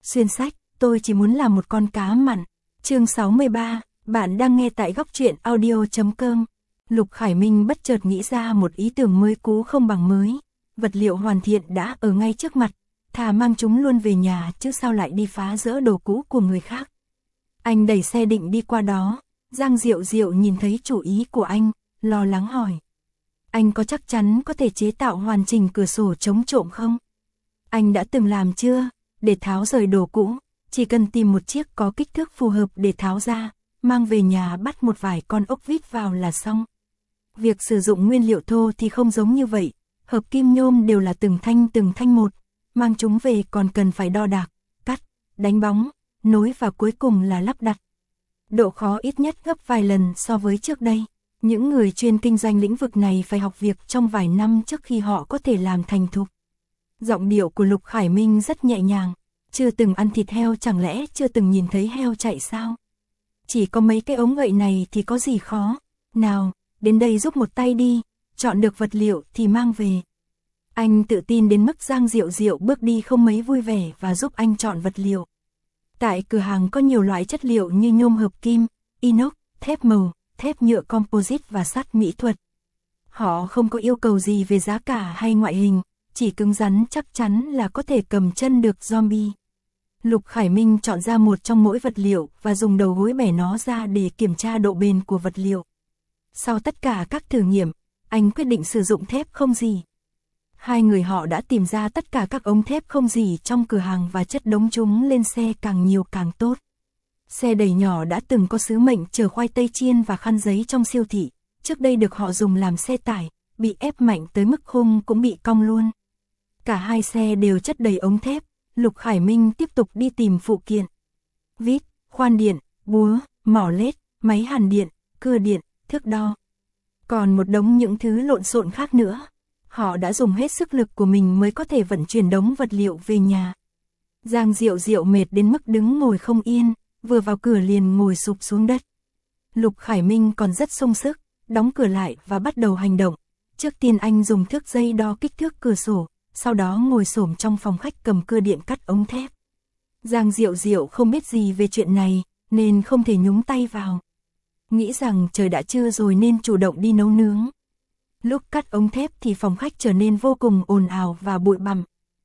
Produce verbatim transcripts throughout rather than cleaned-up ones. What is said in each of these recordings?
Xuyên sách, tôi chỉ muốn làm một con cá mặn. Chương sáu mươi ba, bạn đang nghe tại góc truyện audio chấm com. Lục Khải Minh bất chợt nghĩ ra một ý tưởng mới cũ không bằng mới. Vật liệu hoàn thiện đã ở ngay trước mặt, thà mang chúng luôn về nhà chứ sao lại đi phá rỡ đồ cũ của người khác. Anh đẩy xe định đi qua đó, Giang Diệu Diệu nhìn thấy chủ ý của anh, lo lắng hỏi. Anh có chắc chắn có thể chế tạo hoàn chỉnh cửa sổ chống trộm không? Anh đã từng làm chưa? Để tháo rời đồ cũ, chỉ cần tìm một chiếc có kích thước phù hợp để tháo ra, mang về nhà bắt một vài con ốc vít vào là xong. Việc sử dụng nguyên liệu thô thì không giống như vậy, hợp kim nhôm đều là từng thanh từng thanh một, mang chúng về còn cần phải đo đạc, cắt, đánh bóng, nối và cuối cùng là lắp đặt. Độ khó ít nhất gấp vài lần so với trước đây. Những người chuyên kinh doanh lĩnh vực này phải học việc trong vài năm trước khi họ có thể làm thành thục. Giọng điệu của Lục Khải Minh rất nhẹ nhàng. Chưa từng ăn thịt heo chẳng lẽ chưa từng nhìn thấy heo chạy sao? Chỉ có mấy cái ống gậy này thì có gì khó. Nào, đến đây giúp một tay đi, chọn được vật liệu thì mang về. Anh tự tin đến mức Giang Diệu Diệu bước đi không mấy vui vẻ và giúp anh chọn vật liệu. Tại cửa hàng có nhiều loại chất liệu như nhôm hợp kim, inox, thép màu, thép nhựa composite và sắt mỹ thuật. Họ không có yêu cầu gì về giá cả hay ngoại hình, chỉ cứng rắn chắc chắn là có thể cầm chân được zombie. Lục Khải Minh chọn ra một trong mỗi vật liệu và dùng đầu gối bẻ nó ra để kiểm tra độ bền của vật liệu. Sau tất cả các thử nghiệm, anh quyết định sử dụng thép không rỉ. Hai người họ đã tìm ra tất cả các ống thép không rỉ trong cửa hàng và chất đống chúng lên xe càng nhiều càng tốt. Xe đẩy nhỏ đã từng có sứ mệnh chở khoai tây chiên và khăn giấy trong siêu thị, trước đây được họ dùng làm xe tải, bị ép mạnh tới mức khung cũng bị cong luôn. Cả hai xe đều chất đầy ống thép, Lục Khải Minh tiếp tục đi tìm phụ kiện. Vít, khoan điện, búa, mỏ lết, máy hàn điện, cưa điện, thước đo. Còn một đống những thứ lộn xộn khác nữa. Họ đã dùng hết sức lực của mình mới có thể vận chuyển đống vật liệu về nhà. Giang Diệu Diệu mệt đến mức đứng ngồi không yên, vừa vào cửa liền ngồi sụp xuống đất. Lục Khải Minh còn rất sung sức, đóng cửa lại và bắt đầu hành động. Trước tiên anh dùng thước dây đo kích thước cửa sổ, sau đó ngồi xổm trong phòng khách cầm cưa điện cắt ống thép. Giang Diệu Diệu không biết gì về chuyện này, nên không thể nhúng tay vào. Nghĩ rằng trời đã trưa rồi nên chủ động đi nấu nướng. Lúc cắt ống thép thì phòng khách trở nên vô cùng ồn ào và bụi bặm.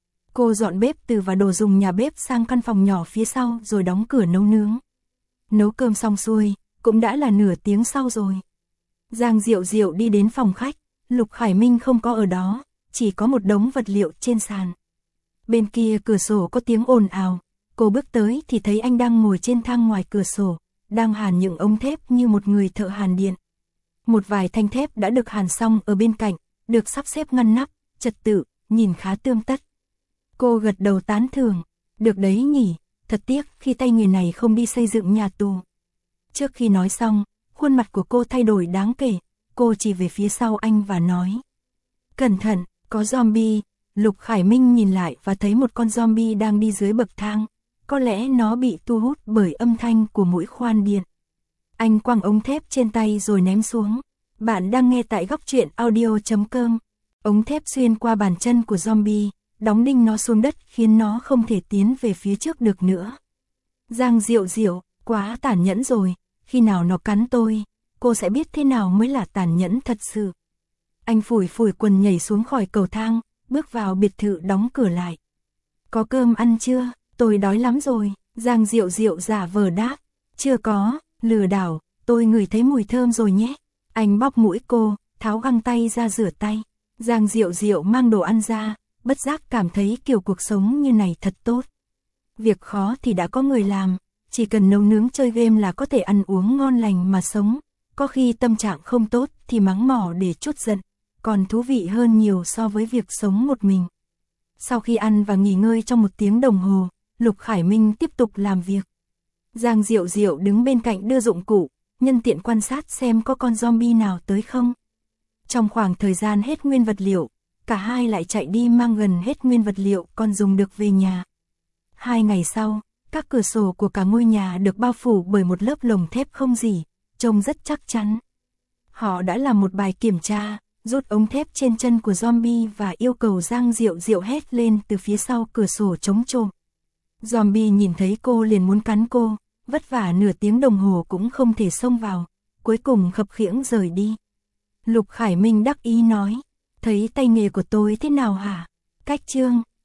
Cô dọn bếp từ và đồ dùng nhà bếp sang căn phòng nhỏ phía sau rồi đóng cửa nấu nướng. Nấu cơm xong xuôi, cũng đã là nửa tiếng sau rồi. Giang Diệu Diệu đi đến phòng khách, Lục Khải Minh không có ở đó, chỉ có một đống vật liệu trên sàn. Bên kia cửa sổ có tiếng ồn ào, cô bước tới thì thấy anh đang ngồi trên thang ngoài cửa sổ, đang hàn những ống thép như một người thợ hàn điện. Một vài thanh thép đã được hàn xong ở bên cạnh, được sắp xếp ngăn nắp, trật tự, nhìn khá tươm tất. Cô gật đầu tán thưởng, được đấy nhỉ, thật tiếc khi tay người này không đi xây dựng nhà tù. Trước khi nói xong, khuôn mặt của cô thay đổi đáng kể, cô chỉ về phía sau anh và nói. Cẩn thận, có zombie. Lục Khải Minh nhìn lại và thấy một con zombie đang đi dưới bậc thang, có lẽ nó bị thu hút bởi âm thanh của mũi khoan điện. Anh quăng ống thép trên tay rồi ném xuống. Bạn đang nghe tại góc truyện audio chấm com. Ống thép xuyên qua bàn chân của zombie, đóng đinh nó xuống đất khiến nó không thể tiến về phía trước được nữa. Giang Diệu Diệu, quá tàn nhẫn rồi, khi nào nó cắn tôi, cô sẽ biết thế nào mới là tàn nhẫn thật sự. Anh phủi phủi quần nhảy xuống khỏi cầu thang, bước vào biệt thự đóng cửa lại. Có cơm ăn chưa? Tôi đói lắm rồi. Giang Diệu Diệu giả vờ đáp. Chưa có, lừa đảo, tôi ngửi thấy mùi thơm rồi nhé. Anh bóp mũi cô, tháo găng tay ra rửa tay. Giang Diệu Diệu mang đồ ăn ra, bất giác cảm thấy kiểu cuộc sống như này thật tốt. Việc khó thì đã có người làm, chỉ cần nấu nướng chơi game là có thể ăn uống ngon lành mà sống. Có khi tâm trạng không tốt thì mắng mỏ để trút giận, còn thú vị hơn nhiều so với việc sống một mình. Sau khi ăn và nghỉ ngơi trong một tiếng đồng hồ, Lục Khải Minh tiếp tục làm việc. Giang Diệu Diệu đứng bên cạnh đưa dụng cụ, nhân tiện quan sát xem có con zombie nào tới không. Trong khoảng thời gian hết nguyên vật liệu, cả hai lại chạy đi mang gần hết nguyên vật liệu còn dùng được về nhà. Hai ngày sau, các cửa sổ của cả ngôi nhà được bao phủ bởi một lớp lồng thép không rỉ, trông rất chắc chắn. Họ đã làm một bài kiểm tra, rút ống thép trên chân của zombie và yêu cầu Giang Diệu Diệu hét lên từ phía sau cửa sổ chống trộm. Zombie nhìn thấy cô liền muốn cắn cô, vất vả nửa tiếng đồng hồ cũng không thể xông vào, cuối cùng khập khiễng rời đi. Lục Khải Minh đắc ý nói, thấy tay nghề của tôi thế nào hả? Cách chương